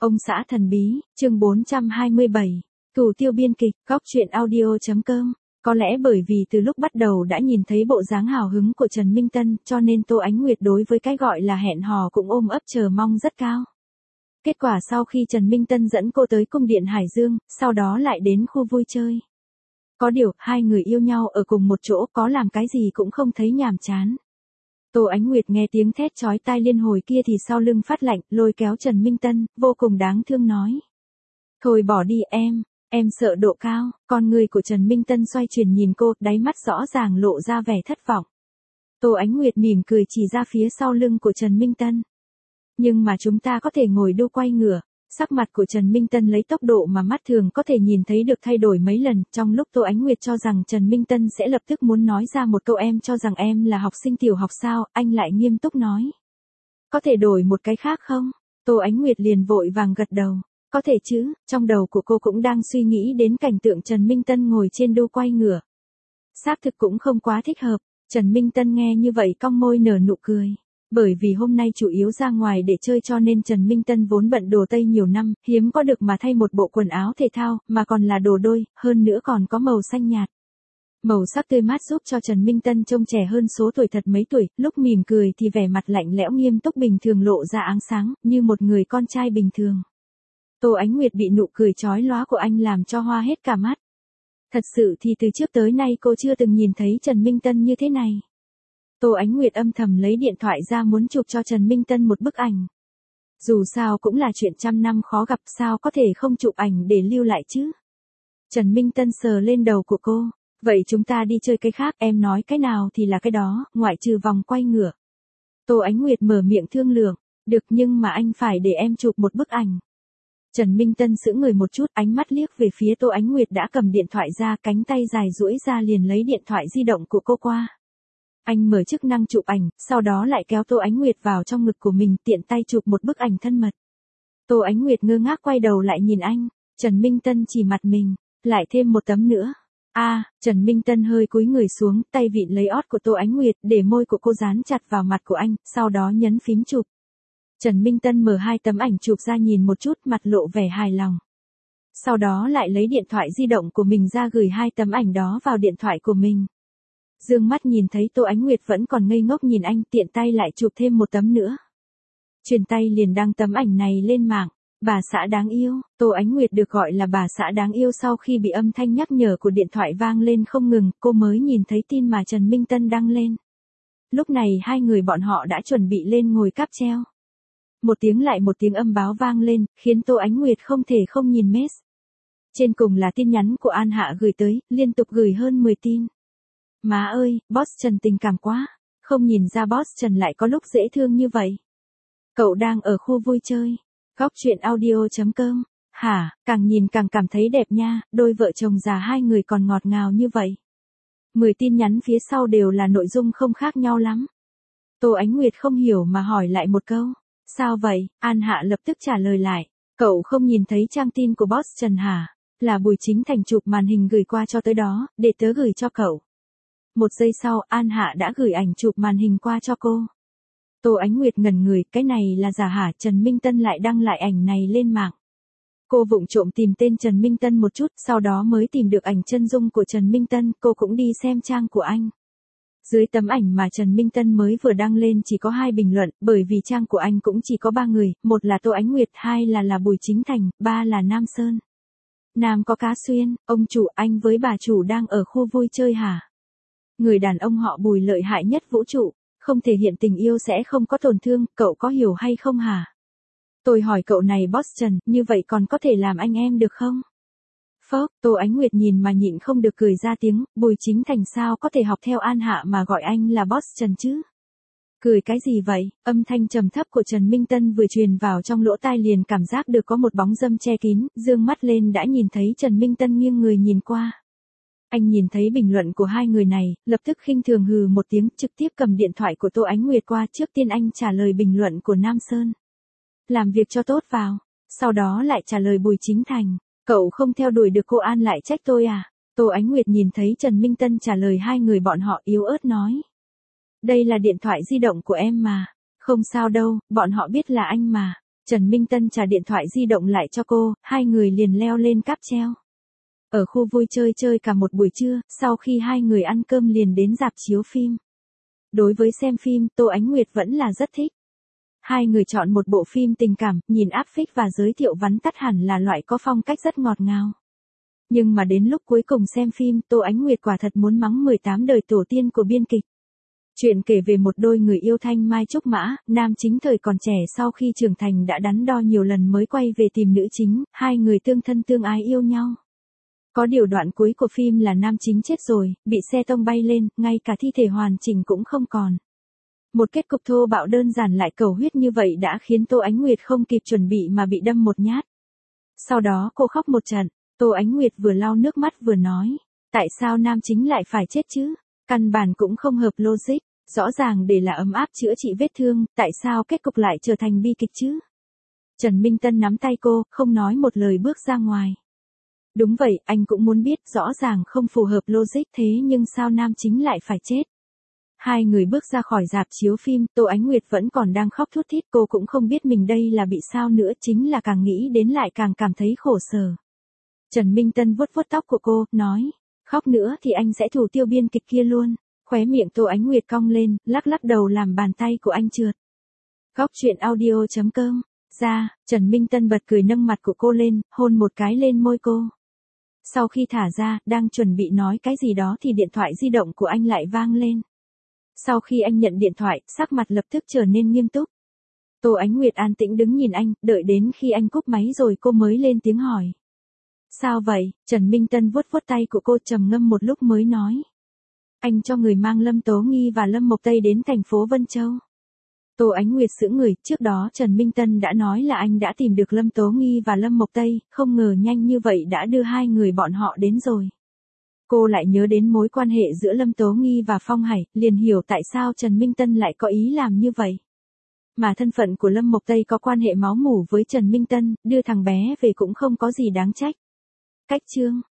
Ông xã thần bí, chương 427. Thủ tiêu biên kịch, góc truyện audio.com. Có lẽ bởi vì từ lúc bắt đầu đã nhìn thấy bộ dáng hào hứng của Trần Minh Tân, cho nên Tô Ánh Nguyệt đối với cái gọi là hẹn hò cũng ôm ấp chờ mong rất cao. Kết quả sau khi Trần Minh Tân dẫn cô tới cung điện Hải Dương, sau đó lại đến khu vui chơi. Có điều, hai người yêu nhau ở cùng một chỗ có làm cái gì cũng không thấy nhàm chán. Tô Ánh Nguyệt nghe tiếng thét chói tai liên hồi kia thì sau lưng phát lạnh, lôi kéo Trần Minh Tân, vô cùng đáng thương nói. Thôi bỏ đi em sợ độ cao. Con người của Trần Minh Tân xoay chuyển nhìn cô, đáy mắt rõ ràng lộ ra vẻ thất vọng. Tô Ánh Nguyệt mỉm cười chỉ ra phía sau lưng của Trần Minh Tân. Nhưng mà chúng ta có thể ngồi đu quay ngửa. Sắc mặt của Trần Minh Tân lấy tốc độ mà mắt thường có thể nhìn thấy được thay đổi mấy lần, trong lúc Tô Ánh Nguyệt cho rằng Trần Minh Tân sẽ lập tức muốn nói ra một câu em cho rằng em là học sinh tiểu học sao, anh lại nghiêm túc nói. Có thể đổi một cái khác không? Tô Ánh Nguyệt liền vội vàng gật đầu. Có thể chứ, trong đầu của cô cũng đang suy nghĩ đến cảnh tượng Trần Minh Tân ngồi trên đu quay ngửa. Xác thực cũng không quá thích hợp, Trần Minh Tân nghe như vậy cong môi nở nụ cười. Bởi vì hôm nay chủ yếu ra ngoài để chơi cho nên Trần Minh Tân vốn bận đồ tây nhiều năm, hiếm có được mà thay một bộ quần áo thể thao, mà còn là đồ đôi, hơn nữa còn có màu xanh nhạt. Màu sắc tươi mát giúp cho Trần Minh Tân trông trẻ hơn số tuổi thật mấy tuổi, lúc mỉm cười thì vẻ mặt lạnh lẽo nghiêm túc bình thường lộ ra áng sáng, như một người con trai bình thường. Tô Ánh Nguyệt bị nụ cười chói lóa của anh làm cho hoa hết cả mắt. Thật sự thì từ trước tới nay cô chưa từng nhìn thấy Trần Minh Tân như thế này. Tô Ánh Nguyệt âm thầm lấy điện thoại ra muốn chụp cho Trần Minh Tân một bức ảnh. Dù sao cũng là chuyện trăm năm khó gặp, sao có thể không chụp ảnh để lưu lại chứ. Trần Minh Tân sờ lên đầu của cô. Vậy chúng ta đi chơi cái khác, em nói cái nào thì là cái đó, ngoại trừ vòng quay ngửa. Tô Ánh Nguyệt mở miệng thương lượng. Được, nhưng mà anh phải để em chụp một bức ảnh. Trần Minh Tân sững người một chút, ánh mắt liếc về phía Tô Ánh Nguyệt đã cầm điện thoại ra, cánh tay dài duỗi ra liền lấy điện thoại di động của cô qua. Anh mở chức năng chụp ảnh, sau đó lại kéo Tô Ánh Nguyệt vào trong ngực của mình, tiện tay chụp một bức ảnh thân mật. Tô Ánh Nguyệt ngơ ngác quay đầu lại nhìn anh, Trần Minh Tân chỉ mặt mình, lại thêm một tấm nữa. Trần Minh Tân hơi cúi người xuống, tay vịn lấy ót của Tô Ánh Nguyệt, để môi của cô dán chặt vào mặt của anh, sau đó nhấn phím chụp. Trần Minh Tân mở hai tấm ảnh chụp ra nhìn một chút, mặt lộ vẻ hài lòng. Sau đó lại lấy điện thoại di động của mình ra gửi hai tấm ảnh đó vào điện thoại của mình. Dương mắt nhìn thấy Tô Ánh Nguyệt vẫn còn ngây ngốc nhìn anh, tiện tay lại chụp thêm một tấm nữa. Truyền tay liền đăng tấm ảnh này lên mạng. Bà xã đáng yêu. Tô Ánh Nguyệt được gọi là bà xã đáng yêu sau khi bị âm thanh nhắc nhở của điện thoại vang lên không ngừng, cô mới nhìn thấy tin mà Trần Minh Tân đăng lên. Lúc này hai người bọn họ đã chuẩn bị lên ngồi cáp treo. Một tiếng lại một tiếng âm báo vang lên, khiến Tô Ánh Nguyệt không thể không nhìn mess. Trên cùng là tin nhắn của An Hạ gửi tới, liên tục gửi hơn 10 tin. Má ơi, boss Trần tình cảm quá. Không nhìn ra boss Trần lại có lúc dễ thương như vậy. Cậu đang ở khu vui chơi. Góc truyện audio.com. Hả, càng nhìn càng cảm thấy đẹp nha, đôi vợ chồng già hai người còn ngọt ngào như vậy. 10 tin nhắn phía sau đều là nội dung không khác nhau lắm. Tô Ánh Nguyệt không hiểu mà hỏi lại một câu. Sao vậy? An Hạ lập tức trả lời lại. Cậu không nhìn thấy trang tin của boss Trần hả? Là Bùi Chính Thành chụp màn hình gửi qua cho tới đó, để tớ gửi cho cậu. Một giây sau, An Hạ đã gửi ảnh chụp màn hình qua cho cô. Tô Ánh Nguyệt ngẩn người, cái này là giả hả? Trần Minh Tân lại đăng lại ảnh này lên mạng. Cô vụng trộm tìm tên Trần Minh Tân một chút, sau đó mới tìm được ảnh chân dung của Trần Minh Tân, cô cũng đi xem trang của anh. Dưới tấm ảnh mà Trần Minh Tân mới vừa đăng lên chỉ có 2 bình luận, bởi vì trang của anh cũng chỉ có 3 người, một là Tô Ánh Nguyệt, 2 là Bùi Chính Thành, 3 là Nam Sơn. Nam có Cá Xuyên, ông chủ, anh với bà chủ đang ở khu vui chơi hả? Người đàn ông họ Bùi lợi hại nhất vũ trụ, không thể hiện tình yêu sẽ không có tổn thương, cậu có hiểu hay không hả? Tôi hỏi cậu này boss Trần, như vậy còn có thể làm anh em được không? Phốc, Tô Ánh Nguyệt nhìn mà nhịn không được cười ra tiếng, Bùi Chính Thành sao có thể học theo An Hạ mà gọi anh là boss Trần chứ? Cười cái gì vậy? Âm thanh trầm thấp của Trần Minh Tân vừa truyền vào trong lỗ tai liền cảm giác được có một bóng dâm che kín, dương mắt lên đã nhìn thấy Trần Minh Tân nghiêng người nhìn qua. Anh nhìn thấy bình luận của hai người này, lập tức khinh thường hừ một tiếng, trực tiếp cầm điện thoại của Tô Ánh Nguyệt qua, trước tiên anh trả lời bình luận của Nam Sơn. Làm việc cho tốt vào, sau đó lại trả lời Bùi Chính Thành. Cậu không theo đuổi được cô An lại trách tôi à? Tô Ánh Nguyệt nhìn thấy Trần Minh Tân trả lời hai người bọn họ yếu ớt nói. Đây là điện thoại di động của em mà. Không sao đâu, bọn họ biết là anh mà. Trần Minh Tân trả điện thoại di động lại cho cô, hai người liền leo lên cáp treo. Ở khu vui chơi chơi cả một buổi trưa, sau khi hai người ăn cơm liền đến rạp chiếu phim. Đối với xem phim, Tô Ánh Nguyệt vẫn là rất thích. Hai người chọn một bộ phim tình cảm, nhìn áp phích và giới thiệu vắn tắt hẳn là loại có phong cách rất ngọt ngào. Nhưng mà đến lúc cuối cùng xem phim, Tô Ánh Nguyệt quả thật muốn mắng 18 đời tổ tiên của biên kịch. Chuyện kể về một đôi người yêu thanh mai trúc mã, nam chính thời còn trẻ sau khi trưởng thành đã đắn đo nhiều lần mới quay về tìm nữ chính, hai người tương thân tương ái yêu nhau. Có điều đoạn cuối của phim là nam chính chết rồi, bị xe tông bay lên, ngay cả thi thể hoàn chỉnh cũng không còn. Một kết cục thô bạo đơn giản lại cầu huyết như vậy đã khiến Tô Ánh Nguyệt không kịp chuẩn bị mà bị đâm một nhát. Sau đó cô khóc một trận, Tô Ánh Nguyệt vừa lau nước mắt vừa nói, tại sao nam chính lại phải chết chứ? Căn bản cũng không hợp logic, rõ ràng để là ấm áp chữa trị vết thương, tại sao kết cục lại trở thành bi kịch chứ? Trần Minh Tân nắm tay cô, không nói một lời bước ra ngoài. Đúng vậy, anh cũng muốn biết, rõ ràng không phù hợp logic thế nhưng sao nam chính lại phải chết? Hai người bước ra khỏi rạp chiếu phim, Tô Ánh Nguyệt vẫn còn đang khóc thút thít, cô cũng không biết mình đây là bị sao nữa, chính là càng nghĩ đến lại càng cảm thấy khổ sở. Trần Minh Tân vuốt vuốt tóc của cô, nói, khóc nữa thì anh sẽ thủ tiêu biên kịch kia luôn. Khóe miệng Tô Ánh Nguyệt cong lên, lắc lắc đầu làm bàn tay của anh trượt. Góc truyện audio.com. Ra, Trần Minh Tân bật cười nâng mặt của cô lên, hôn một cái lên môi cô. Sau khi thả ra, đang chuẩn bị nói cái gì đó thì điện thoại di động của anh lại vang lên. Sau khi anh nhận điện thoại, sắc mặt lập tức trở nên nghiêm túc. Tô Ánh Nguyệt an tĩnh đứng nhìn anh, đợi đến khi anh cúp máy rồi cô mới lên tiếng hỏi. Sao vậy? Trần Minh Tân vuốt vuốt tay của cô trầm ngâm một lúc mới nói. Anh cho người mang Lâm Tố Nghi và Lâm Mộc Tây đến thành phố Vân Châu. Tô Ánh Nguyệt sững người, trước đó Trần Minh Tân đã nói là anh đã tìm được Lâm Tố Nghi và Lâm Mộc Tây, không ngờ nhanh như vậy đã đưa hai người bọn họ đến rồi. Cô lại nhớ đến mối quan hệ giữa Lâm Tố Nghi và Phong Hải, liền hiểu tại sao Trần Minh Tân lại có ý làm như vậy. Mà thân phận của Lâm Mộc Tây có quan hệ máu mủ với Trần Minh Tân, đưa thằng bé về cũng không có gì đáng trách. Cách chương